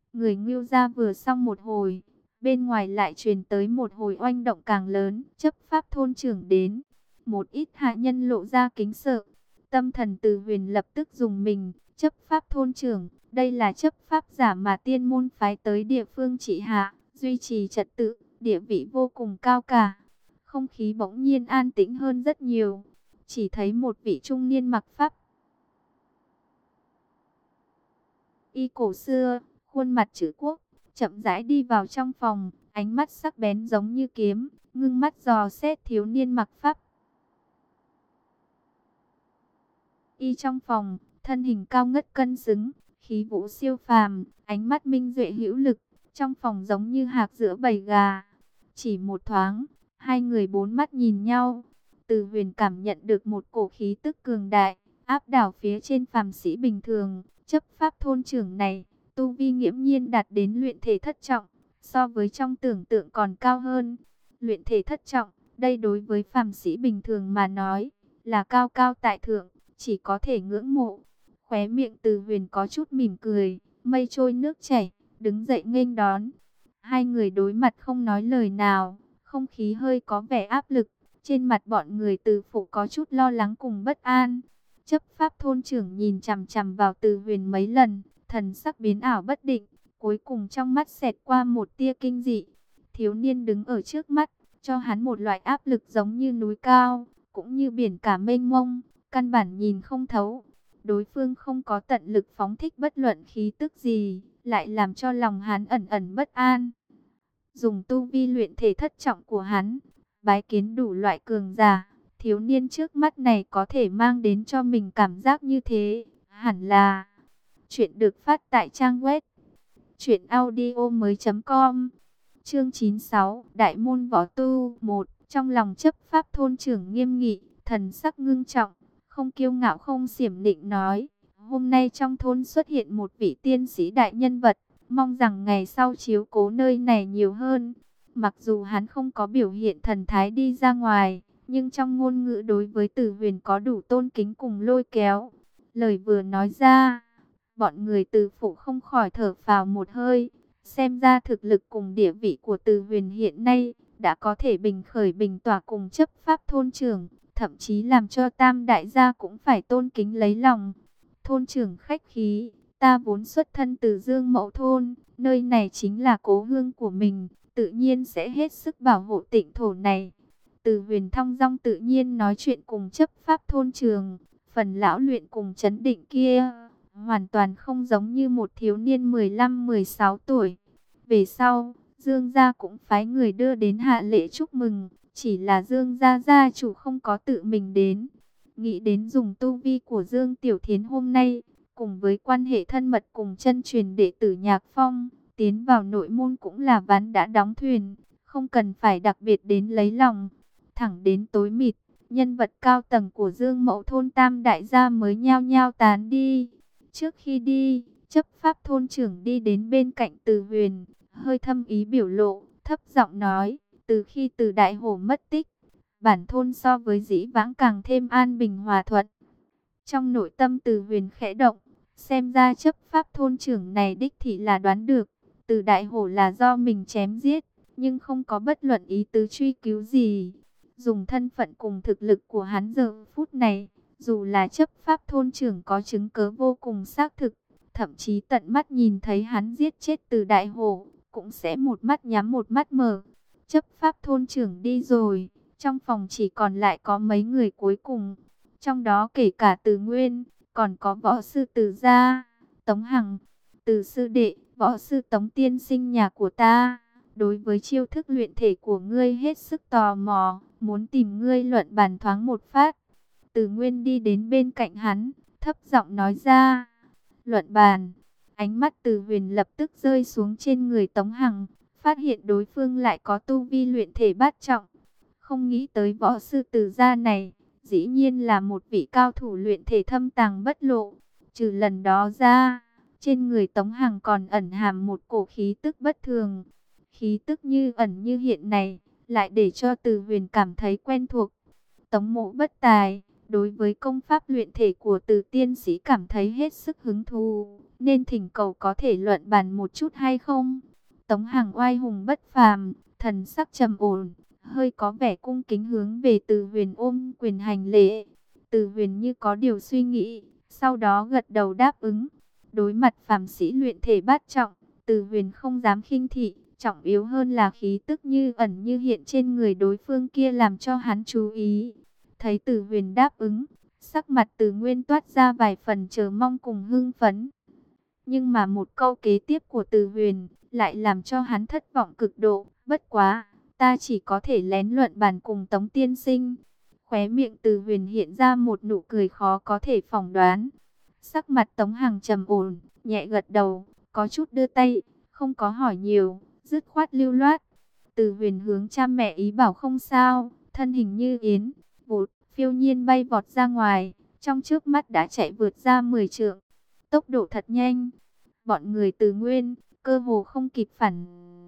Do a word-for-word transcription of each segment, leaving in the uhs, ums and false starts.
Người Ngưu gia vừa xong một hồi, bên ngoài lại truyền tới một hồi oanh động càng lớn. Chấp pháp thôn trưởng đến, một ít hạ nhân lộ ra kính sợ. Tâm thần Từ Huyền lập tức dùng mình. Chấp pháp thôn trưởng, đây là chấp pháp giả mà tiên môn phái tới địa phương trị hạ, duy trì trật tự, địa vị vô cùng cao cả. Không khí bỗng nhiên an tĩnh hơn rất nhiều. Chỉ thấy một vị trung niên mặc pháp y cổ xưa, khuôn mặt chữ quốc, chậm rãi đi vào trong phòng, ánh mắt sắc bén giống như kiếm, ngưng mắt dò xét thiếu niên mặc pháp y trong phòng. Thân hình cao ngất cân xứng, khí vũ siêu phàm, ánh mắt minh duệ hữu lực, trong phòng giống như hạc giữa bầy gà. Chỉ một thoáng, hai người bốn mắt nhìn nhau. Từ Huyền cảm nhận được một cổ khí tức cường đại, áp đảo phía trên phàm sĩ bình thường. Chấp pháp thôn trưởng này, tu vi nghiễm nhiên đạt đến luyện thể thất trọng, so với trong tưởng tượng còn cao hơn. Luyện thể thất trọng, đây đối với phàm sĩ bình thường mà nói, là cao cao tại thượng, chỉ có thể ngưỡng mộ. Khóe miệng Từ Huyền có chút mỉm cười, mây trôi nước chảy, đứng dậy nghênh đón. Hai người đối mặt không nói lời nào, không khí hơi có vẻ áp lực. Trên mặt bọn người Từ phụ có chút lo lắng cùng bất an. Chấp pháp thôn trưởng nhìn chằm chằm vào Từ Huyền mấy lần, thần sắc biến ảo bất định, cuối cùng trong mắt xẹt qua một tia kinh dị. Thiếu niên đứng ở trước mắt, cho hắn một loại áp lực giống như núi cao, cũng như biển cả mênh mông, căn bản nhìn không thấu. Đối phương không có tận lực phóng thích bất luận khí tức gì, lại làm cho lòng hắn ẩn ẩn bất an. Dùng tu vi luyện thể thất trọng của hắn, bái kiến đủ loại cường giả, thiếu niên trước mắt này có thể mang đến cho mình cảm giác như thế, hẳn là. Chuyện được phát tại trang web truyện audio mới chấm com. Chương chín mươi sáu, Đại môn võ tu một. Trong lòng chấp pháp thôn trưởng nghiêm nghị, thần sắc ngưng trọng, không kiêu ngạo không xiểm nịnh nói: hôm nay trong thôn xuất hiện một vị tiên sĩ đại nhân vật, mong rằng ngày sau chiếu cố nơi này nhiều hơn. Mặc dù hắn không có biểu hiện thần thái đi ra ngoài, nhưng trong ngôn ngữ đối với Từ Huyền có đủ tôn kính cùng lôi kéo. Lời vừa nói ra, bọn người Từ phụ không khỏi thở phào một hơi. Xem ra thực lực cùng địa vị của Từ Huyền hiện nay đã có thể bình khởi bình tỏa cùng chấp pháp thôn trưởng, thậm chí làm cho Tam đại gia cũng phải tôn kính lấy lòng. Thôn trưởng khách khí, ta vốn xuất thân từ Dương Mẫu thôn, nơi này chính là cố hương của mình, tự nhiên sẽ hết sức bảo hộ tịnh thổ này. Từ Huyền thong dong tự nhiên nói chuyện cùng chấp pháp thôn trưởng, phần lão luyện cùng chấn định kia hoàn toàn không giống như một thiếu niên mười lăm mười sáu tuổi. Về sau, Dương gia cũng phái người đưa đến hạ lễ chúc mừng, chỉ là Dương gia gia chủ không có tự mình đến. Nghĩ đến dùng tu vi của Dương Tiểu Thiến hôm nay, cùng với quan hệ thân mật cùng chân truyền đệ tử Nhạc Phong, tiến vào nội môn cũng là ván đã đóng thuyền, không cần phải đặc biệt đến lấy lòng. Thẳng đến tối mịt, nhân vật cao tầng của Dương Mẫu thôn Tam đại gia mới nhao nhao tán đi. Trước khi đi, chấp pháp thôn trưởng đi đến bên cạnh Từ Huyền, hơi thâm ý biểu lộ, thấp giọng nói: từ khi Từ đại hổ mất tích, bản thôn so với dĩ vãng càng thêm an bình hòa thuận. Trong nội tâm Từ Huyền khẽ động, xem ra chấp pháp thôn trưởng này đích thị là đoán được, Từ đại hổ là do mình chém giết, nhưng không có bất luận ý tứ truy cứu gì. Dùng thân phận cùng thực lực của hắn giờ phút này, dù là chấp pháp thôn trưởng có chứng cớ vô cùng xác thực, thậm chí tận mắt nhìn thấy hắn giết chết Từ đại hổ, cũng sẽ một mắt nhắm một mắt mở. Chấp pháp thôn trưởng đi rồi, trong phòng chỉ còn lại có mấy người cuối cùng, trong đó kể cả Từ Nguyên, còn có võ sư Từ gia, Tống Hằng. Từ sư đệ, võ sư Tống tiên sinh nhà của ta, đối với chiêu thức luyện thể của ngươi hết sức tò mò, muốn tìm ngươi luận bàn thoáng một phát. Từ Nguyên đi đến bên cạnh hắn, thấp giọng nói ra. Luận bàn. Ánh mắt Từ Huyền lập tức rơi xuống trên người Tống Hằng, phát hiện đối phương lại có tu vi luyện thể bát trọng. Không nghĩ tới võ sư Từ gia này, dĩ nhiên là một vị cao thủ luyện thể thâm tàng bất lộ. Trừ lần đó ra, trên người Tống Hằng còn ẩn hàm một cổ khí tức bất thường. Khí tức như ẩn như hiện này, lại để cho Từ Huyền cảm thấy quen thuộc. Tống Mộ bất tài, đối với công pháp luyện thể của Từ tiên sĩ cảm thấy hết sức hứng thú, nên thỉnh cầu có thể luận bàn một chút hay không? Tống Hằng oai hùng bất phàm, thần sắc trầm ổn, hơi có vẻ cung kính hướng về Từ Huyền ôm quyền hành lễ. Từ Huyền như có điều suy nghĩ, sau đó gật đầu đáp ứng. Đối mặt phàm sĩ luyện thể bát trọng, Từ Huyền không dám khinh thị, trọng yếu hơn là khí tức như ẩn như hiện trên người đối phương kia làm cho hắn chú ý. Thấy Từ Huyền đáp ứng, sắc mặt Từ Nguyên toát ra vài phần chờ mong cùng hưng phấn. Nhưng mà một câu kế tiếp của Từ Huyền lại làm cho hắn thất vọng cực độ. Bất quá, ta chỉ có thể lén luận bàn cùng Tống tiên sinh. Khóe miệng Từ Huyền hiện ra một nụ cười khó có thể phỏng đoán. Sắc mặt Tống Hằng trầm ổn, nhẹ gật đầu, có chút đưa tay, không có hỏi nhiều, dứt khoát lưu loát. Từ Huyền hướng cha mẹ ý bảo không sao, thân hình như yến, vụt, phiêu nhiên bay vọt ra ngoài, trong chớp mắt đã chạy vượt ra mười trượng. Tốc độ thật nhanh, bọn người Từ Nguyên cơ hồ không kịp phản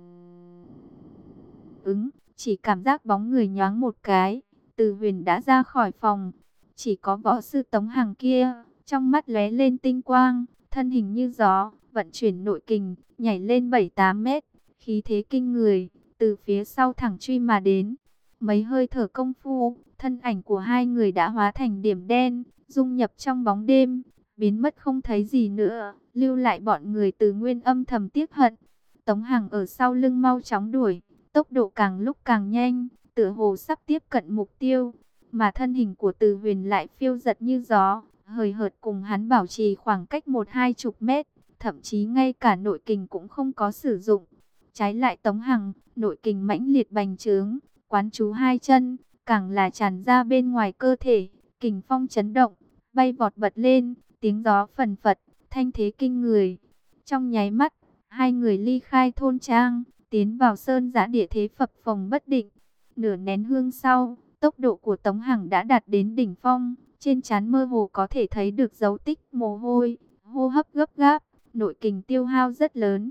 ứng, chỉ cảm giác bóng người nhoáng một cái, Từ Huyền đã ra khỏi phòng. Chỉ có võ sư Tống Hằng kia, trong mắt lóe lên tinh quang, thân hình như gió, vận chuyển nội kình, nhảy lên bảy tám mét, khí thế kinh người, từ phía sau thẳng truy mà đến. Mấy hơi thở công phu, thân ảnh của hai người đã hóa thành điểm đen, dung nhập trong bóng đêm, biến mất không thấy gì nữa, lưu lại bọn người Từ Nguyên âm thầm tiếc hận. Tống Hằng ở sau lưng mau chóng đuổi, tốc độ càng lúc càng nhanh, tựa hồ sắp tiếp cận mục tiêu, mà thân hình của Từ Huyền lại phiêu giật như gió, hời hợt cùng hắn bảo trì khoảng cách một hai chục mét, thậm chí ngay cả nội kình cũng không có sử dụng. Trái lại Tống Hằng, nội kình mãnh liệt bành trướng, quán chú hai chân, càng là tràn ra bên ngoài cơ thể, kình phong chấn động, bay vọt bật lên, tiếng gió phần phật, thanh thế kinh người. Trong nháy mắt, hai người ly khai thôn trang, tiến vào sơn giã địa thế phập phồng bất định. Nửa nén hương sau, tốc độ của Tống Hằng đã đạt đến đỉnh phong, trên trán mơ hồ có thể thấy được dấu tích mồ hôi, hô hấp gấp gáp, nội kình tiêu hao rất lớn.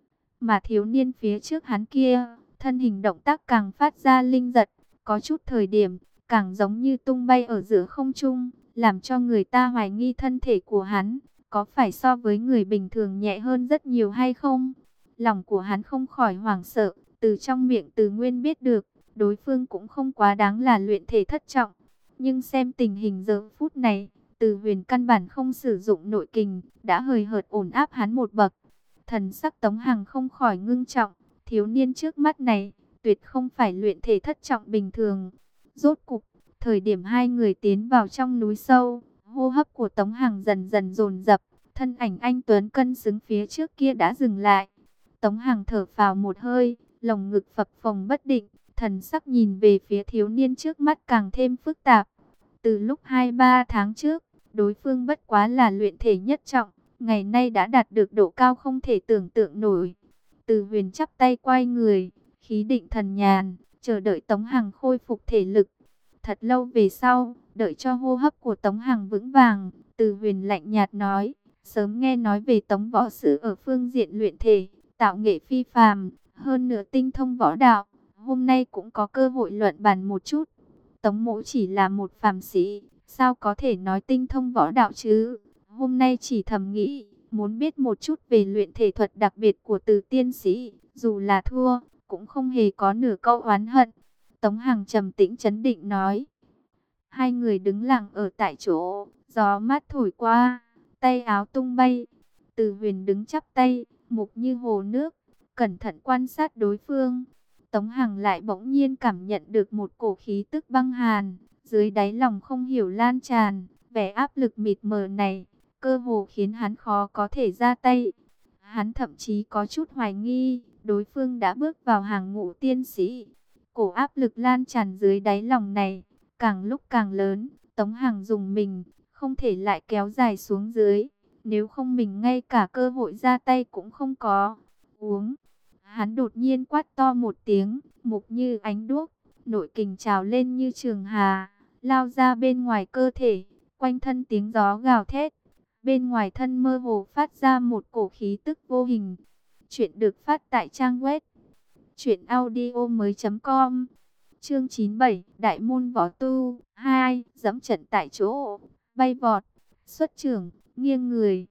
Mà thiếu niên phía trước hắn kia, thân hình động tác càng phát ra linh giật, có chút thời điểm, càng giống như tung bay ở giữa không trung, làm cho người ta hoài nghi thân thể của hắn, có phải so với người bình thường nhẹ hơn rất nhiều hay không? Lòng của hắn không khỏi hoảng sợ, từ trong miệng Từ Nguyên biết được, đối phương cũng không quá đáng là luyện thể thất trọng. Nhưng xem tình hình giờ phút này, Từ Huyền căn bản không sử dụng nội kình, đã hời hợt ổn áp hắn một bậc. Thần sắc Tống Hằng không khỏi ngưng trọng, thiếu niên trước mắt này, tuyệt không phải luyện thể thất trọng bình thường. Rốt cục, thời điểm hai người tiến vào trong núi sâu, hô hấp của Tống Hằng dần dần dồn dập, thân ảnh anh tuấn cân xứng phía trước kia đã dừng lại. Tống Hằng thở phào một hơi, lồng ngực phập phồng bất định, thần sắc nhìn về phía thiếu niên trước mắt càng thêm phức tạp. Từ lúc hai ba tháng trước, đối phương bất quá là luyện thể nhất trọng, ngày nay đã đạt được độ cao không thể tưởng tượng nổi. Từ Huyền chắp tay quay người, khí định thần nhàn, chờ đợi Tống Hằng khôi phục thể lực. Thật lâu về sau, đợi cho hô hấp của Tống Hằng vững vàng, Từ Huyền lạnh nhạt nói, sớm nghe nói về Tống võ sư ở phương diện luyện thể, tạo nghệ phi phàm, hơn nữa tinh thông võ đạo, hôm nay cũng có cơ hội luận bàn một chút. Tống mỗ chỉ là một phàm sĩ, sao có thể nói tinh thông võ đạo chứ? Hôm nay chỉ thầm nghĩ, muốn biết một chút về luyện thể thuật đặc biệt của Từ tiên sĩ, dù là thua, cũng không hề có nửa câu oán hận. Tống Hằng trầm tĩnh trấn định nói. Hai người đứng lặng ở tại chỗ, gió mát thổi qua, tay áo tung bay. Từ Huyền đứng chắp tay, mục như hồ nước, cẩn thận quan sát đối phương. Tống Hằng lại bỗng nhiên cảm nhận được một cổ khí tức băng hàn, dưới đáy lòng không hiểu lan tràn, vẻ áp lực mịt mờ này, cơ hồ khiến hắn khó có thể ra tay. Hắn thậm chí có chút hoài nghi, đối phương đã bước vào hàng ngũ tiên sĩ. Cổ áp lực lan tràn dưới đáy lòng này, càng lúc càng lớn, Tống Hằng dùng mình, không thể lại kéo dài xuống dưới, nếu không mình ngay cả cơ hội ra tay cũng không có. Uống. Hắn đột nhiên quát to một tiếng, mục như ánh đuốc, nội kình trào lên như trường hà, lao ra bên ngoài cơ thể, quanh thân tiếng gió gào thét. Bên ngoài thân mơ hồ phát ra một cổ khí tức vô hình. Chuyện được phát tại trang web truyện audio mới.com. Chương chín mươi bảy, Đại môn võ tu hai, dẫm trận tại chỗ, bay vọt, xuất trưởng, nghiêng người.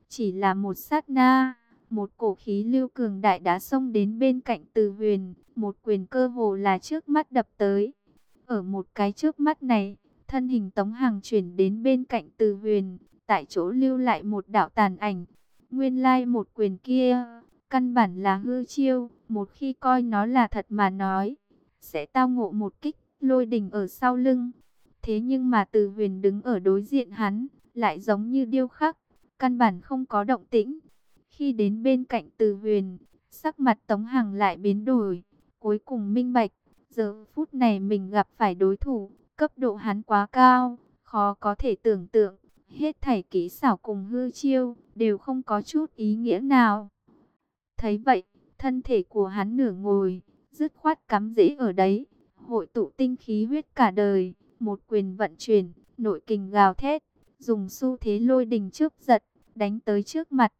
Chỉ là một sát na, một cổ khí lưu cường đại đã xông đến bên cạnh Từ Huyền, một quyền cơ hồ là trước mắt đập tới. Ở một cái trước mắt này, thân hình Tống Hằng chuyển đến bên cạnh Từ Huyền, tại chỗ lưu lại một đạo tàn ảnh. Nguyên lai một quyền kia, căn bản là hư chiêu, một khi coi nó là thật mà nói, sẽ tao ngộ một kích lôi đình ở sau lưng. Thế nhưng mà Từ Huyền đứng ở đối diện hắn, lại giống như điêu khắc, căn bản không có động tĩnh. Khi đến bên cạnh Từ Huyền, sắc mặt Tống Hằng lại biến đổi, cuối cùng minh bạch, giờ phút này mình gặp phải đối thủ, cấp độ hắn quá cao, khó có thể tưởng tượng, hết thảy kỹ xảo cùng hư chiêu, đều không có chút ý nghĩa nào. Thấy vậy, thân thể của hắn nửa ngồi, dứt khoát cắm rễ ở đấy, hội tụ tinh khí huyết cả đời, một quyền vận chuyển, nội kình gào thét, dùng xu thế lôi đình chớp giật, đánh tới trước mặt.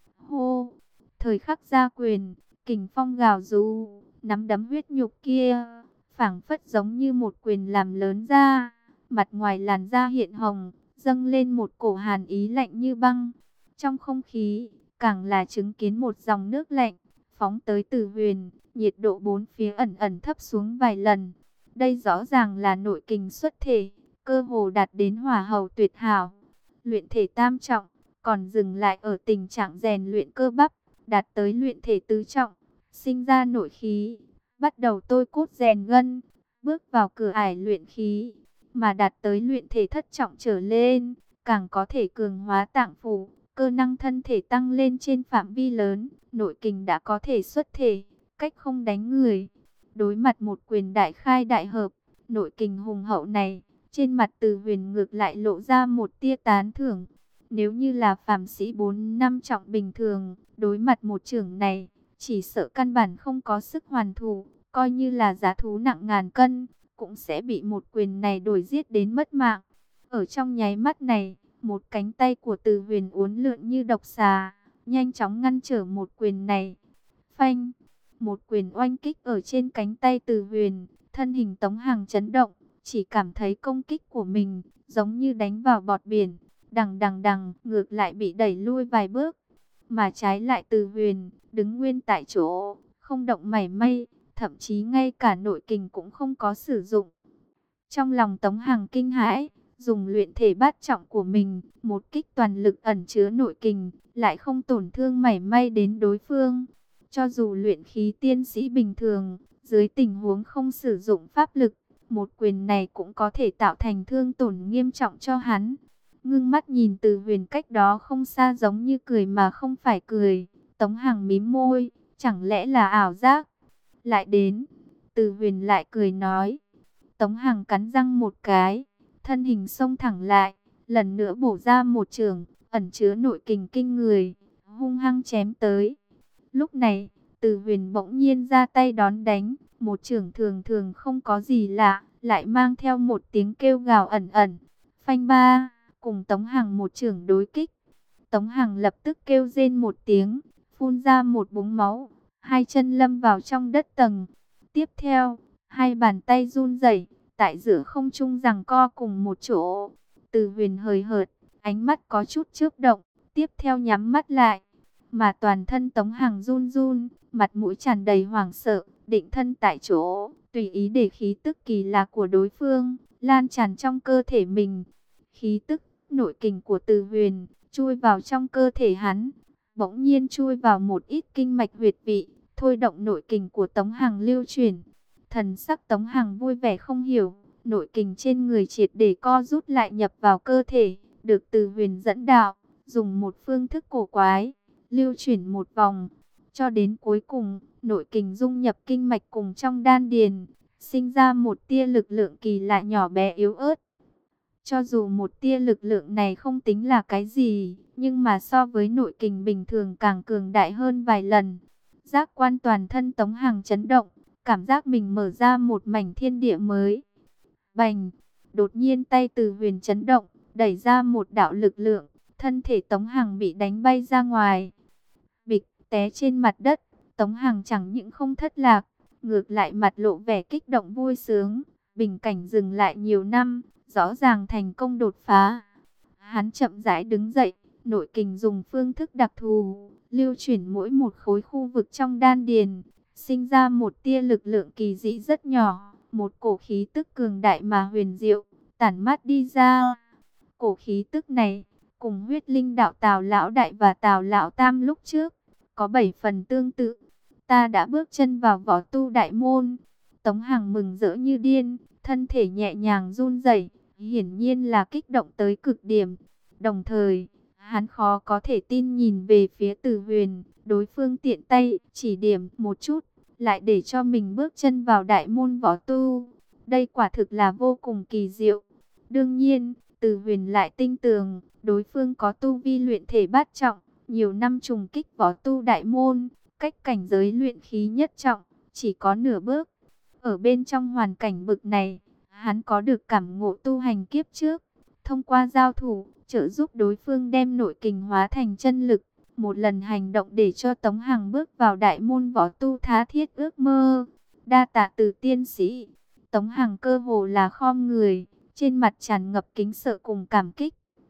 Hô! Thời khắc ra quyền, kình phong gào rú, nắm đấm huyết nhục kia, phảng phất giống như một quyền làm lớn ra, mặt ngoài làn da hiện hồng, dâng lên một cổ hàn ý lạnh như băng. Trong không khí, càng là chứng kiến một dòng nước lạnh, phóng tới Từ Huyền, nhiệt độ bốn phía ẩn ẩn thấp xuống vài lần. Đây rõ ràng là nội kình xuất thể, cơ hồ đạt đến hỏa hầu tuyệt hảo. Luyện thể tam trọng, còn dừng lại ở tình trạng rèn luyện cơ bắp, đạt tới luyện thể tứ trọng, sinh ra nội khí, bắt đầu tôi cốt rèn gân, bước vào cửa ải luyện khí, mà đạt tới luyện thể thất trọng trở lên, càng có thể cường hóa tạng phủ, cơ năng thân thể tăng lên trên phạm vi lớn, nội kình đã có thể xuất thể, cách không đánh người. Đối mặt một quyền đại khai đại hợp, nội kình hùng hậu này, trên mặt Từ Huyền ngược lại lộ ra một tia tán thưởng. Nếu như là phàm sĩ bốn năm trọng bình thường, đối mặt một chưởng này, chỉ sợ căn bản không có sức hoàn thủ, coi như là giá thú nặng ngàn cân, cũng sẽ bị một quyền này đuổi giết đến mất mạng. Ở trong nháy mắt này, một cánh tay của Từ Huyền uốn lượn như độc xà, nhanh chóng ngăn trở một quyền này. Phanh! Một quyền oanh kích ở trên cánh tay Từ Huyền, thân hình Tống Hằng chấn động, chỉ cảm thấy công kích của mình giống như đánh vào bọt biển, đằng đằng đằng, ngược lại bị đẩy lui vài bước. Mà trái lại Từ Huyền, đứng nguyên tại chỗ, không động mảy may, thậm chí ngay cả nội kình cũng không có sử dụng. Trong lòng Tống Hằng kinh hãi, dùng luyện thể bát trọng của mình, một kích toàn lực ẩn chứa nội kình, lại không tổn thương mảy may đến đối phương. Cho dù luyện khí tiên sĩ bình thường, dưới tình huống không sử dụng pháp lực, một quyền này cũng có thể tạo thành thương tổn nghiêm trọng cho hắn. Ngưng mắt nhìn Từ Huyền cách đó không xa, giống như cười mà không phải cười. Tống Hằng mím môi, chẳng lẽ là ảo giác? Lại đến, Từ Huyền lại cười nói. Tống Hằng cắn răng một cái, thân hình xông thẳng lại, lần nữa bổ ra một chưởng, ẩn chứa nội kình kinh người, hung hăng chém tới. Lúc này, Từ Huyền bỗng nhiên ra tay đón đánh, một chưởng thường thường không có gì lạ, lại mang theo một tiếng kêu gào ẩn ẩn. Phanh ba, cùng Tống Hằng một chưởng đối kích. Tống Hằng lập tức kêu rên một tiếng, phun ra một búng máu, hai chân lâm vào trong đất tầng. Tiếp theo, hai bàn tay run rẩy, tại giữa không trung giằng co cùng một chỗ. Từ Huyền hời hợt, ánh mắt có chút chớp động, tiếp theo nhắm mắt lại. Mà toàn thân Tống Hằng run run, mặt mũi tràn đầy hoảng sợ, định thân tại chỗ, tùy ý để khí tức kỳ lạ của đối phương lan tràn trong cơ thể mình. Khí tức, nội kình của Từ Huyền chui vào trong cơ thể hắn, bỗng nhiên chui vào một ít kinh mạch huyệt vị, thôi động nội kình của Tống Hằng lưu chuyển. Thần sắc Tống Hằng vui vẻ không hiểu, nội kình trên người triệt để co rút lại nhập vào cơ thể, được Từ Huyền dẫn đạo, dùng một phương thức cổ quái, lưu chuyển một vòng, cho đến cuối cùng, nội kình dung nhập kinh mạch cùng trong đan điền, sinh ra một tia lực lượng kỳ lạ nhỏ bé yếu ớt. Cho dù một tia lực lượng này không tính là cái gì, nhưng mà so với nội kình bình thường càng cường đại hơn vài lần. Giác quan toàn thân Tống Hằng chấn động, cảm giác mình mở ra một mảnh thiên địa mới. Bành! Đột nhiên tay Từ Huyền chấn động, đẩy ra một đạo lực lượng, thân thể Tống Hằng bị đánh bay ra ngoài. Bịch, té trên mặt đất, Tống Hằng chẳng những không thất lạc, ngược lại mặt lộ vẻ kích động vui sướng. Bình cảnh dừng lại nhiều năm, rõ ràng thành công đột phá. Hắn chậm rãi đứng dậy, Nội kình dùng phương thức đặc thù, lưu chuyển mỗi một khối khu vực trong đan điền, sinh ra một tia lực lượng kỳ dị rất nhỏ, một cổ khí tức cường đại mà huyền diệu, tản mát đi ra. Cổ khí tức này, cùng huyết linh đạo Tào Lão Đại và Tào Lão Tam lúc trước, có bảy phần tương tự. Ta đã bước chân vào võ tu đại môn. Tống Hằng mừng rỡ như điên, thân thể nhẹ nhàng run rẩy, hiển nhiên là kích động tới cực điểm. Đồng thời, hắn khó có thể tin nhìn về phía Từ Huyền, đối phương tiện tay chỉ điểm một chút, lại để cho mình bước chân vào đại môn võ tu. Đây quả thực là vô cùng kỳ diệu. Đương nhiên, Từ Huyền lại tinh tường, đối phương có tu vi luyện thể bát trọng, nhiều năm trùng kích võ tu đại môn, cách cảnh giới luyện khí nhất trọng, chỉ có nửa bước. Ở bên trong hoàn cảnh bực này, hắn có được cảm ngộ tu hành kiếp trước, thông qua giao thủ, trợ giúp đối phương đem nội kình hóa thành chân lực, một lần hành động để cho Tống Hằng bước vào đại môn võ tu tha thiết ước mơ. Đa tạ Từ tiên sĩ. Tống Hằng cơ hồ là khom người, trên mặt tràn ngập kính sợ cùng cảm kích.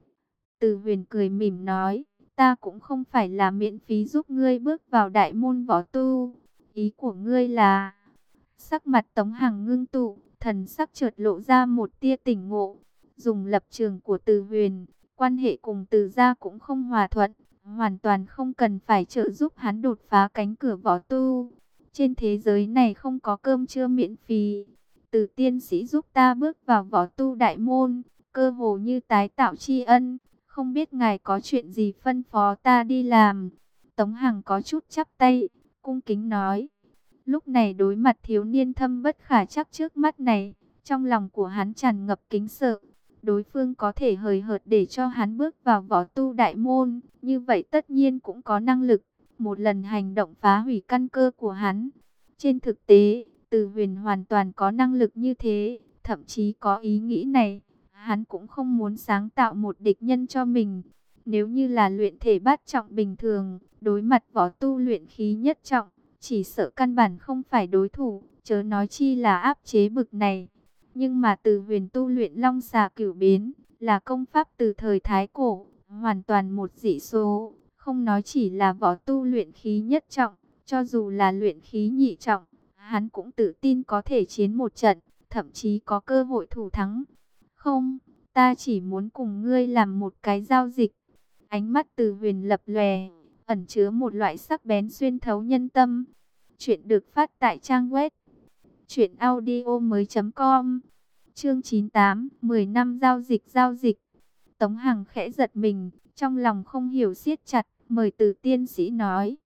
Từ Huyền cười mỉm nói, ta cũng không phải là miễn phí giúp ngươi bước vào đại môn võ tu. Ý của ngươi là... Sắc mặt Tống Hằng ngưng tụ, thần sắc chợt lộ ra một tia tỉnh ngộ. Dùng lập trường của Từ Huyền, quan hệ cùng Từ gia cũng không hòa thuận, hoàn toàn không cần phải trợ giúp hắn đột phá cánh cửa võ tu. Trên thế giới này không có cơm trưa miễn phí. Từ tiên sĩ giúp ta bước vào võ tu đại môn, cơ hồ như tái tạo tri ân. Không biết ngài có chuyện gì phân phó ta đi làm. Tống Hằng có chút chắp tay, cung kính nói. Lúc này đối mặt thiếu niên thâm bất khả trắc trước mắt này, trong lòng của hắn tràn ngập kính sợ. Đối phương có thể hời hợt để cho hắn bước vào võ tu đại môn, như vậy tất nhiên cũng có năng lực, một lần hành động phá hủy căn cơ của hắn. Trên thực tế, Từ Huyền hoàn toàn có năng lực như thế, thậm chí có ý nghĩ này. Hắn cũng không muốn sáng tạo một địch nhân cho mình. Nếu như là luyện thể bát trọng bình thường, đối mặt võ tu luyện khí nhất trọng, chỉ sợ căn bản không phải đối thủ, chớ nói chi là áp chế bực này. Nhưng mà Từ Huyền tu luyện long xà cửu biến, là công pháp từ thời Thái Cổ, hoàn toàn một dị số. Không nói chỉ là võ tu luyện khí nhất trọng, cho dù là luyện khí nhị trọng, hắn cũng tự tin có thể chiến một trận, thậm chí có cơ hội thủ thắng. Không, ta chỉ muốn cùng ngươi làm một cái giao dịch. Ánh mắt Từ Huyền lập lòe, ẩn chứa một loại sắc bén xuyên thấu nhân tâm. Chuyện được phát tại trang web truyện audio mới chấm com. Chương chín mươi tám, mười năm giao dịch giao dịch. Tống Hằng khẽ giật mình, trong lòng không hiểu siết chặt, mời Từ tiên sĩ nói.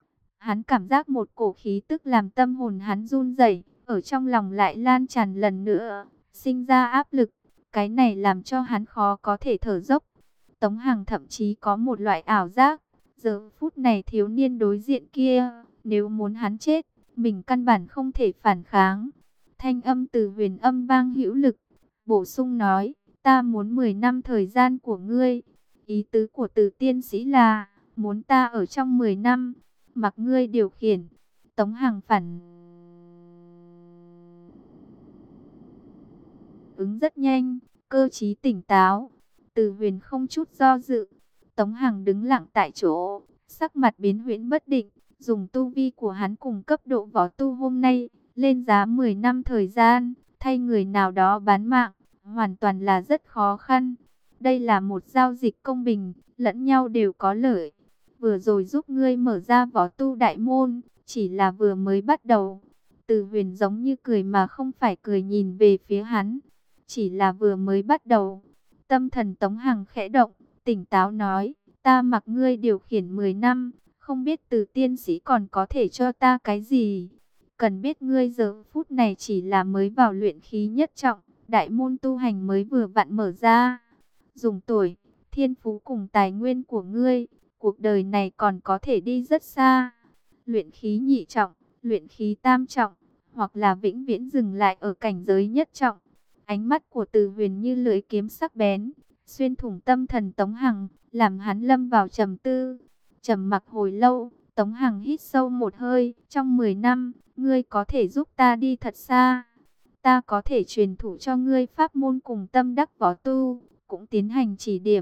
Hắn cảm giác một cổ khí tức làm tâm hồn hắn run rẩy, ở trong lòng lại lan tràn lần nữa, sinh ra áp lực. Cái này làm cho hắn khó có thể thở dốc. Tống Hằng thậm chí có một loại ảo giác, giờ phút này thiếu niên đối diện kia, nếu muốn hắn chết, mình căn bản không thể phản kháng. Thanh âm Từ Huyền âm vang hữu lực, bổ sung nói, ta muốn mười năm thời gian của ngươi. Ý tứ của Từ tiên sĩ là, muốn ta ở trong mười năm, mặc ngươi điều khiển. Tống Hằng phản ứng rất nhanh, cơ trí tỉnh táo. Từ Huyền không chút do dự. Tống Hằng đứng lặng tại chỗ, sắc mặt biến huyễn bất định. Dùng tu vi của hắn cùng cấp độ võ tu hôm nay, lên giá mười năm thời gian, thay người nào đó bán mạng, hoàn toàn là rất khó khăn. Đây là một giao dịch công bình, lẫn nhau đều có lợi. Vừa rồi giúp ngươi mở ra võ tu đại môn, chỉ là vừa mới bắt đầu. Từ Huyền giống như cười mà không phải cười nhìn về phía hắn. Chỉ là vừa mới bắt đầu. Tâm thần Tống Hằng khẽ động, tỉnh táo nói, ta mặc ngươi điều khiển mười năm, không biết Từ tiên sĩ còn có thể cho ta cái gì. Cần biết ngươi giờ phút này chỉ là mới vào luyện khí nhất trọng, đại môn tu hành mới vừa vặn mở ra. Dùng tuổi, thiên phú cùng tài nguyên của ngươi, cuộc đời này còn có thể đi rất xa. Luyện khí nhị trọng, luyện khí tam trọng, hoặc là vĩnh viễn dừng lại ở cảnh giới nhất trọng. Ánh mắt của Từ Huyền như lưỡi kiếm sắc bén, xuyên thủng tâm thần Tống Hằng, làm hắn lâm vào trầm tư. Trầm mặc hồi lâu, Tống Hằng hít sâu một hơi, trong mười năm, ngươi có thể giúp ta đi thật xa. Ta có thể truyền thụ cho ngươi pháp môn cùng tâm đắc võ tu, cũng tiến hành chỉ điểm,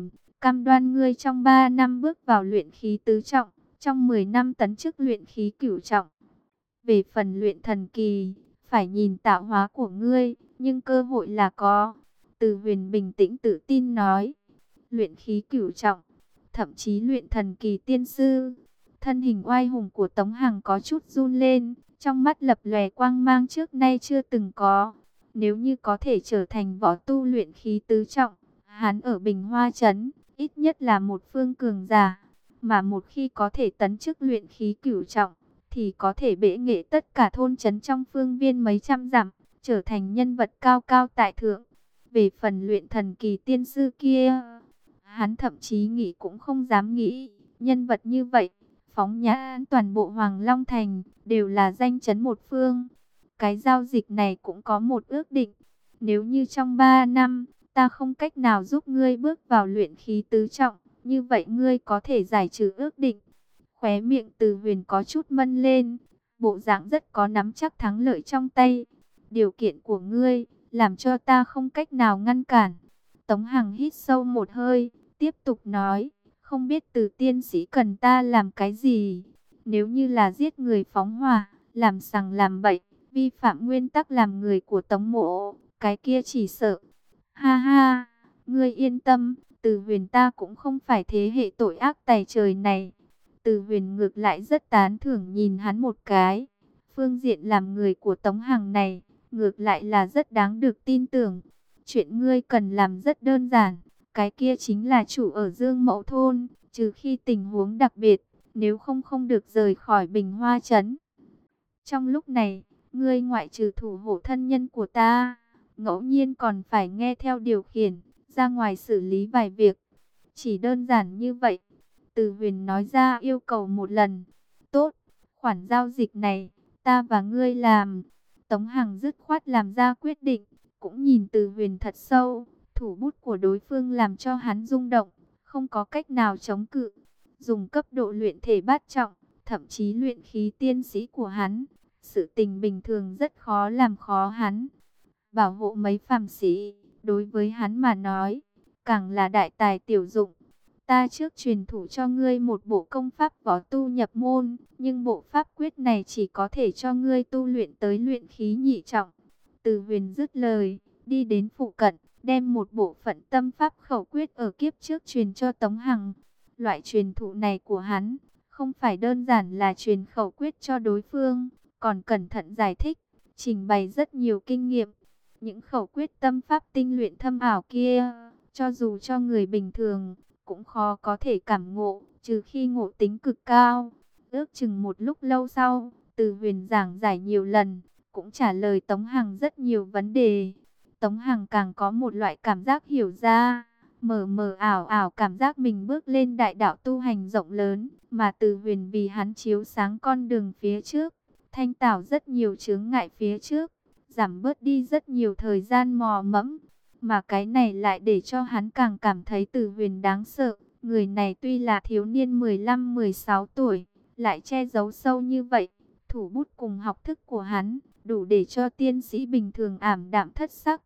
cam đoan ngươi trong ba năm bước vào luyện khí tứ trọng, trong mười năm tấn chức luyện khí cửu trọng. Về phần luyện thần kỳ, phải nhìn tạo hóa của ngươi, nhưng cơ hội là có. Từ Huyền bình tĩnh tự tin nói, luyện khí cửu trọng, thậm chí luyện thần kỳ tiên sư. Thân hình oai hùng của Tống Hằng có chút run lên, trong mắt lập lòe quang mang trước nay chưa từng có. Nếu như có thể trở thành võ tu luyện khí tứ trọng, hắn ở Bình Hoa Trấn, ít nhất là một phương cường giả. Mà một khi có thể tấn chức luyện khí cửu trọng, thì có thể bệ nghệ tất cả thôn trấn trong phương viên mấy trăm dặm, trở thành nhân vật cao cao tại thượng. Về phần luyện thần kỳ tiên sư kia, hắn thậm chí nghĩ cũng không dám nghĩ. Nhân vật như vậy, phóng nhãn toàn bộ Hoàng Long Thành, đều là danh chấn một phương. Cái giao dịch này cũng có một ước định. Nếu như trong ba năm, ta không cách nào giúp ngươi bước vào luyện khí tứ trọng, như vậy ngươi có thể giải trừ ước định. Khóe miệng Từ Huyền có chút mân lên, bộ dạng rất có nắm chắc thắng lợi trong tay. Điều kiện của ngươi, làm cho ta không cách nào ngăn cản. Tống Hằng hít sâu một hơi, tiếp tục nói, không biết Từ tiên sĩ cần ta làm cái gì. Nếu như là giết người phóng hỏa, làm sằng làm bậy, vi phạm nguyên tắc làm người của Tống mộ, cái kia chỉ sợ. Ha ha, ngươi yên tâm, Từ Huyền ta cũng không phải thế hệ tội ác tày trời này. Từ Huyền ngược lại rất tán thưởng nhìn hắn một cái. Phương diện làm người của Tống Hằng này, ngược lại là rất đáng được tin tưởng. Chuyện ngươi cần làm rất đơn giản, cái kia chính là chủ ở Dương Mẫu Thôn, trừ khi tình huống đặc biệt, nếu không không được rời khỏi Bình Hoa Trấn. Trong lúc này, ngươi ngoại trừ thủ hộ thân nhân của ta, ngẫu nhiên còn phải nghe theo điều khiển, ra ngoài xử lý vài việc. Chỉ đơn giản như vậy. Từ Huyền nói ra yêu cầu một lần. Tốt, khoản giao dịch này, ta và ngươi làm. Tống Hằng dứt khoát làm ra quyết định, cũng nhìn Từ Huyền thật sâu. Thủ bút của đối phương làm cho hắn rung động, không có cách nào chống cự. Dùng cấp độ luyện thể bát trọng, thậm chí luyện khí tiên sĩ của hắn, sự tình bình thường rất khó làm khó hắn. Bảo hộ mấy phàm sĩ, đối với hắn mà nói, càng là đại tài tiểu dụng. Ta trước truyền thủ cho ngươi một bộ công pháp võ tu nhập môn, nhưng bộ pháp quyết này chỉ có thể cho ngươi tu luyện tới luyện khí nhị trọng. Từ Huyền dứt lời, đi đến phụ cận, đem một bộ phận tâm pháp khẩu quyết ở kiếp trước truyền cho Tống Hằng. Loại truyền thụ này của hắn, không phải đơn giản là truyền khẩu quyết cho đối phương, còn cẩn thận giải thích, trình bày rất nhiều kinh nghiệm. Những khẩu quyết tâm pháp tinh luyện thâm ảo kia, cho dù cho người bình thường, cũng khó có thể cảm ngộ, trừ khi ngộ tính cực cao. Ước chừng một lúc lâu sau, Từ Huyền giảng giải nhiều lần, cũng trả lời Tống Hằng rất nhiều vấn đề. Tống Hằng càng có một loại cảm giác hiểu ra, mờ mờ ảo ảo cảm giác mình bước lên đại đạo tu hành rộng lớn, mà Từ Huyền vì hắn chiếu sáng con đường phía trước, thanh tảo rất nhiều chướng ngại phía trước, giảm bớt đi rất nhiều thời gian mò mẫm. Mà cái này lại để cho hắn càng cảm thấy Từ Huyền đáng sợ. Người này tuy là thiếu niên mười lăm mười sáu tuổi, lại che giấu sâu như vậy. Thủ bút cùng học thức của hắn, đủ để cho tiên sĩ bình thường ảm đạm thất sắc.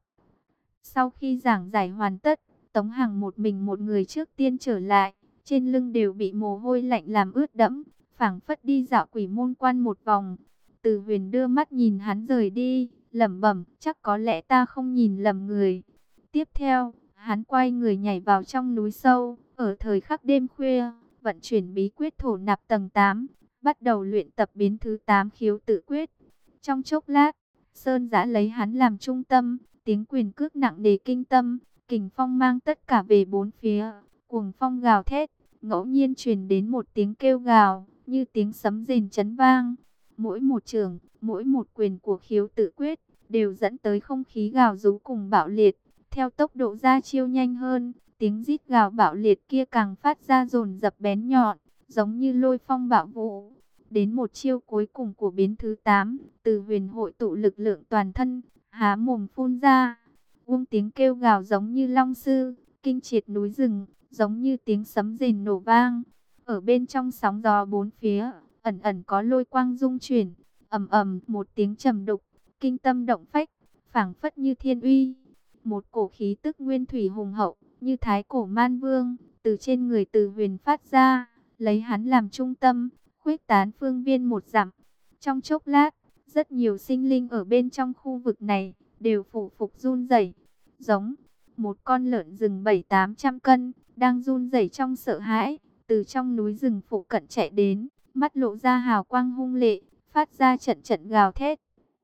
Sau khi giảng giải hoàn tất, Tống Hằng một mình một người trước tiên trở lại. Trên lưng đều bị mồ hôi lạnh làm ướt đẫm, phảng phất đi dạo Quỷ Môn Quan một vòng. Từ Huyền đưa mắt nhìn hắn rời đi, lẩm bẩm, chắc có lẽ ta không nhìn lầm người. Tiếp theo, hắn quay người nhảy vào trong núi sâu, ở thời khắc đêm khuya, vận chuyển bí quyết thổ nạp tầng tám, bắt đầu luyện tập biến thứ tám khiếu tự quyết. Trong chốc lát, Sơn Giã lấy hắn làm trung tâm, tiếng quyền cước nặng nề kinh tâm, kình phong mang tất cả về bốn phía, cuồng phong gào thét, ngẫu nhiên truyền đến một tiếng kêu gào, như tiếng sấm rền chấn vang. Mỗi một trường, mỗi một quyền của khiếu tự quyết, đều dẫn tới không khí gào rú cùng bạo liệt. Theo tốc độ ra chiêu nhanh hơn, tiếng rít gào bạo liệt kia càng phát ra dồn dập bén nhọn, giống như lôi phong bạo vũ. Đến một chiêu cuối cùng của biến thứ tám, Từ Huyền hội tụ lực lượng toàn thân, há mồm phun ra. Uông tiếng kêu gào giống như long sư, kinh triệt núi rừng, giống như tiếng sấm rền nổ vang. Ở bên trong sóng gió bốn phía, ẩn ẩn có lôi quang rung chuyển, ầm ầm một tiếng trầm đục, kinh tâm động phách, phảng phất như thiên uy. Một cổ khí tức nguyên thủy hùng hậu, như thái cổ man vương, từ trên người Từ Huyền phát ra, lấy hắn làm trung tâm, khuếch tán phương viên một dặm. Trong chốc lát, rất nhiều sinh linh ở bên trong khu vực này đều phủ phục run rẩy, giống một con lợn rừng bảy tám trăm cân đang run rẩy trong sợ hãi, từ trong núi rừng phụ cận chạy đến, mắt lộ ra hào quang hung lệ, phát ra trận trận gào thét.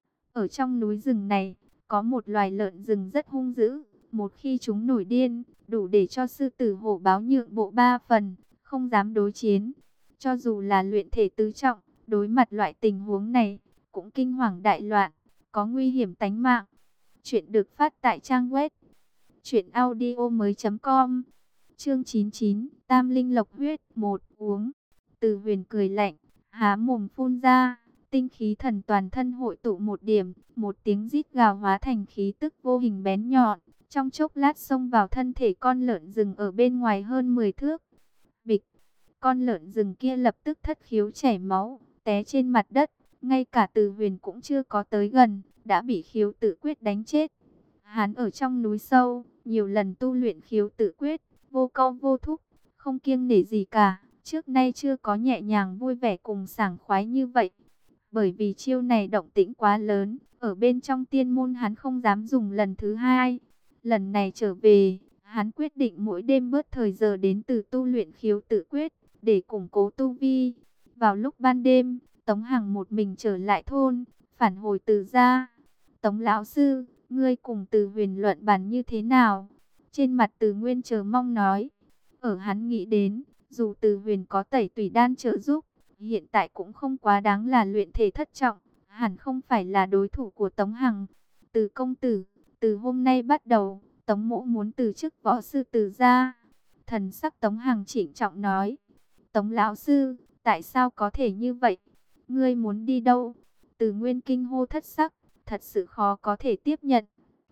Ở trong núi rừng này, có một loài lợn rừng rất hung dữ, một khi chúng nổi điên, đủ để cho sư tử hổ báo nhượng bộ ba phần, không dám đối chiến. Cho dù là luyện thể tứ trọng, đối mặt loại tình huống này, cũng kinh hoàng đại loạn, có nguy hiểm tánh mạng. Chuyện được phát tại trang web truyện audio mới chấm com. Chương chín mươi chín, Tam Linh Lộc Huyết một uống. Từ Huyền cười lạnh, há mồm phun ra, tinh khí thần toàn thân hội tụ một điểm, một tiếng rít gào hóa thành khí tức vô hình bén nhọn, trong chốc lát xông vào thân thể con lợn rừng ở bên ngoài hơn mười thước. Bịch, con lợn rừng kia lập tức thất khiếu chảy máu, té trên mặt đất, ngay cả Từ Huyền cũng chưa có tới gần, đã bị khiếu tự quyết đánh chết. Hắn ở trong núi sâu, nhiều lần tu luyện khiếu tự quyết, vô câu vô thúc, không kiêng nể gì cả, trước nay chưa có nhẹ nhàng vui vẻ cùng sảng khoái như vậy. Bởi vì chiêu này động tĩnh quá lớn, ở bên trong tiên môn hắn không dám dùng lần thứ hai. Lần này trở về, hắn quyết định mỗi đêm bớt thời giờ đến từ tu luyện khiếu tự quyết, để củng cố tu vi. Vào lúc ban đêm, Tống Hằng một mình trở lại thôn, phản hồi Từ gia. Tống lão sư, ngươi cùng Từ Huyền luận bàn như thế nào? Trên mặt Từ Nguyên chờ mong nói. Ở hắn nghĩ đến, dù Từ Huyền có tẩy tùy đan trợ giúp, hiện tại cũng không quá đáng là luyện thể thất trọng, hẳn không phải là đối thủ của Tống Hằng. Từ công tử, từ hôm nay bắt đầu, Tống mỗ muốn từ chức võ sư Từ gia. Thần sắc Tống Hằng trịnh trọng nói. Tống lão sư, tại sao có thể như vậy? Ngươi muốn đi đâu? Từ Nguyên kinh hô thất sắc, thật sự khó có thể tiếp nhận.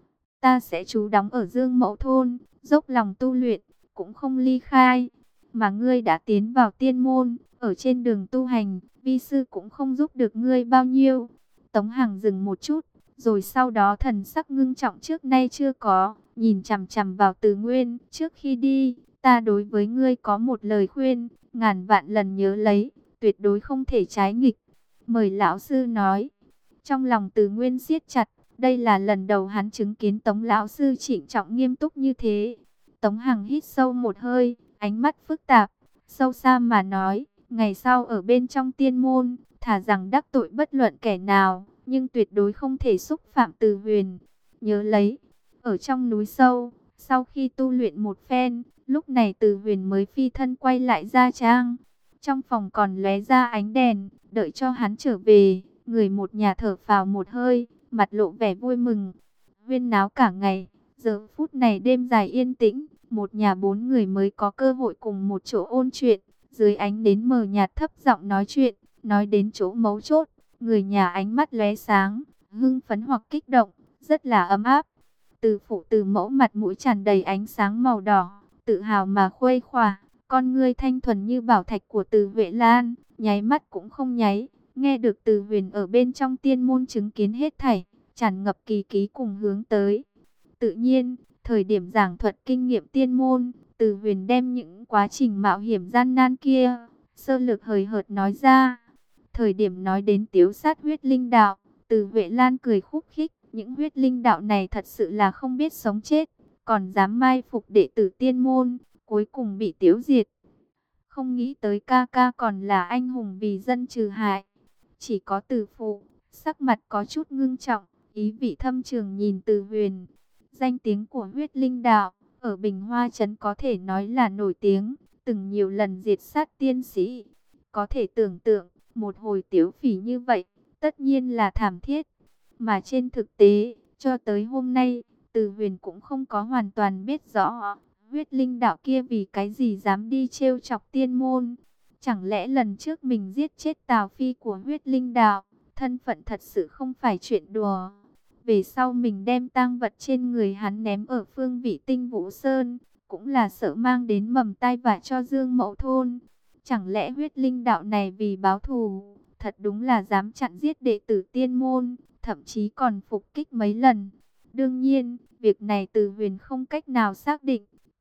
Ta sẽ trú đóng ở Dương Mẫu thôn, dốc lòng tu luyện, cũng không ly khai. Mà ngươi đã tiến vào tiên môn, ở trên đường tu hành, vi sư cũng không giúp được ngươi bao nhiêu. Tống Hằng dừng một chút, rồi sau đó thần sắc ngưng trọng trước nay chưa có, nhìn chằm chằm vào Từ Nguyên. Trước khi đi, ta đối với ngươi có một lời khuyên, ngàn vạn lần nhớ lấy, tuyệt đối không thể trái nghịch. Mời lão sư nói. Trong lòng Từ Nguyên siết chặt, đây là lần đầu hắn chứng kiến Tống lão sư trịnh trọng nghiêm túc như thế. Tống Hằng hít sâu một hơi, ánh mắt phức tạp, sâu xa mà nói, ngày sau ở bên trong tiên môn, thà rằng đắc tội bất luận kẻ nào, nhưng tuyệt đối không thể xúc phạm Từ Huyền. Nhớ lấy, ở trong núi sâu, sau khi tu luyện một phen, lúc này Từ Huyền mới phi thân quay lại Gia Trang. Trong phòng còn lóe ra ánh đèn, đợi cho hắn trở về, người một nhà thở phào một hơi, mặt lộ vẻ vui mừng. Huyên náo cả ngày, giờ phút này đêm dài yên tĩnh, một nhà bốn người mới có cơ hội cùng một chỗ ôn chuyện, dưới ánh nến mờ nhạt thấp giọng nói chuyện, nói đến chỗ mấu chốt, người nhà ánh mắt lóe sáng, hưng phấn hoặc kích động, rất là ấm áp. Từ phụ Từ mẫu mặt mũi tràn đầy ánh sáng màu đỏ, tự hào mà khuây khỏa, con ngươi thanh thuần như bảo thạch của Từ Huệ Lan, nháy mắt cũng không nháy, nghe được Từ Huyền ở bên trong tiên môn chứng kiến hết thảy, tràn ngập kỳ ký cùng hướng tới. Tự nhiên, thời điểm giảng thuật kinh nghiệm tiên môn, Từ Huyền đem những quá trình mạo hiểm gian nan kia, sơ lược hời hợt nói ra. Thời điểm nói đến tiếu sát huyết linh đạo, Từ Huệ Lan cười khúc khích, những huyết linh đạo này thật sự là không biết sống chết, còn dám mai phục đệ tử tiên môn, cuối cùng bị tiếu diệt. Không nghĩ tới ca ca còn là anh hùng vì dân trừ hại. Chỉ có Từ phụ, sắc mặt có chút ngưng trọng, ý vị thâm trường nhìn Từ Huyền. Danh tiếng của huyết linh đạo, ở Bình Hoa Trấn có thể nói là nổi tiếng, từng nhiều lần diệt sát tiên sĩ. Có thể tưởng tượng, một hồi tiếu phỉ như vậy, tất nhiên là thảm thiết. Mà trên thực tế, cho tới hôm nay, Từ Huyền cũng không có hoàn toàn biết rõ, huyết linh đạo kia vì cái gì dám đi trêu chọc tiên môn. Chẳng lẽ lần trước mình giết chết Tào Phi của huyết linh đạo, thân phận thật sự không phải chuyện đùa. Về sau mình đem tang vật trên người hắn ném ở phương vị Tinh Vũ Sơn, cũng là sợ mang đến mầm tai vạ cho Dương Mẫu thôn. Chẳng lẽ huyết linh đạo này vì báo thù, thật đúng là dám chặn giết đệ tử tiên môn, thậm chí còn phục kích mấy lần. Đương nhiên, việc này Từ Huyền không cách nào xác định,